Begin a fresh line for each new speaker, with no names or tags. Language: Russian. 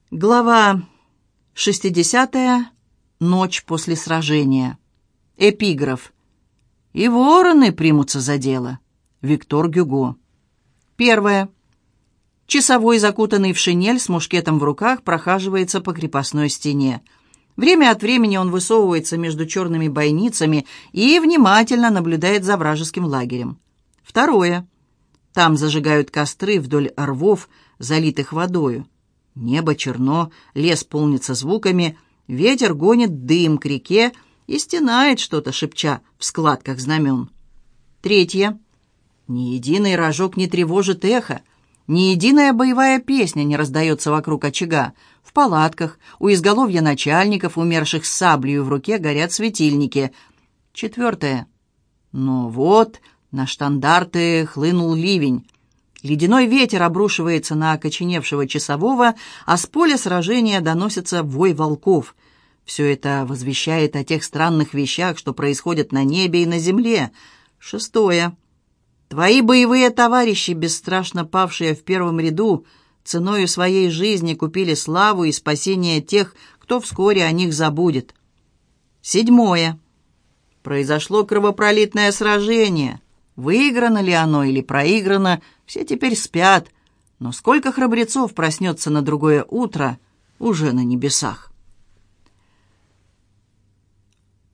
Глава 60. Ночь после сражения. Эпиграф. «И вороны примутся за дело». Виктор Гюго. 1. Часовой, закутанный в шинель, с мушкетом в руках, прохаживается по крепостной стене. Время от времени он высовывается между черными бойницами и внимательно наблюдает за вражеским лагерем. 2. Там зажигают костры вдоль рвов, залитых водою. Небо черно, лес полнится звуками, ветер гонит дым к реке и стенает что-то, шепча в складках знамен. 3. Ни единый рожок не тревожит эхо, ни единая боевая песня не раздается вокруг очага. В палатках, у изголовья начальников, умерших с саблею в руке, горят светильники. 4. Но вот на штандарты хлынул ливень. Ледяной ветер обрушивается на окоченевшего часового, а с поля сражения доносится вой волков. Все это возвещает о тех странных вещах, что происходят на небе и на земле. 6. Твои боевые товарищи, бесстрашно павшие в первом ряду, ценою своей жизни купили славу и спасение тех, кто вскоре о них забудет. 7. Произошло кровопролитное сражение. Выиграно ли оно или проиграно, все теперь спят, но сколько храбрецов проснется на другое утро уже на небесах.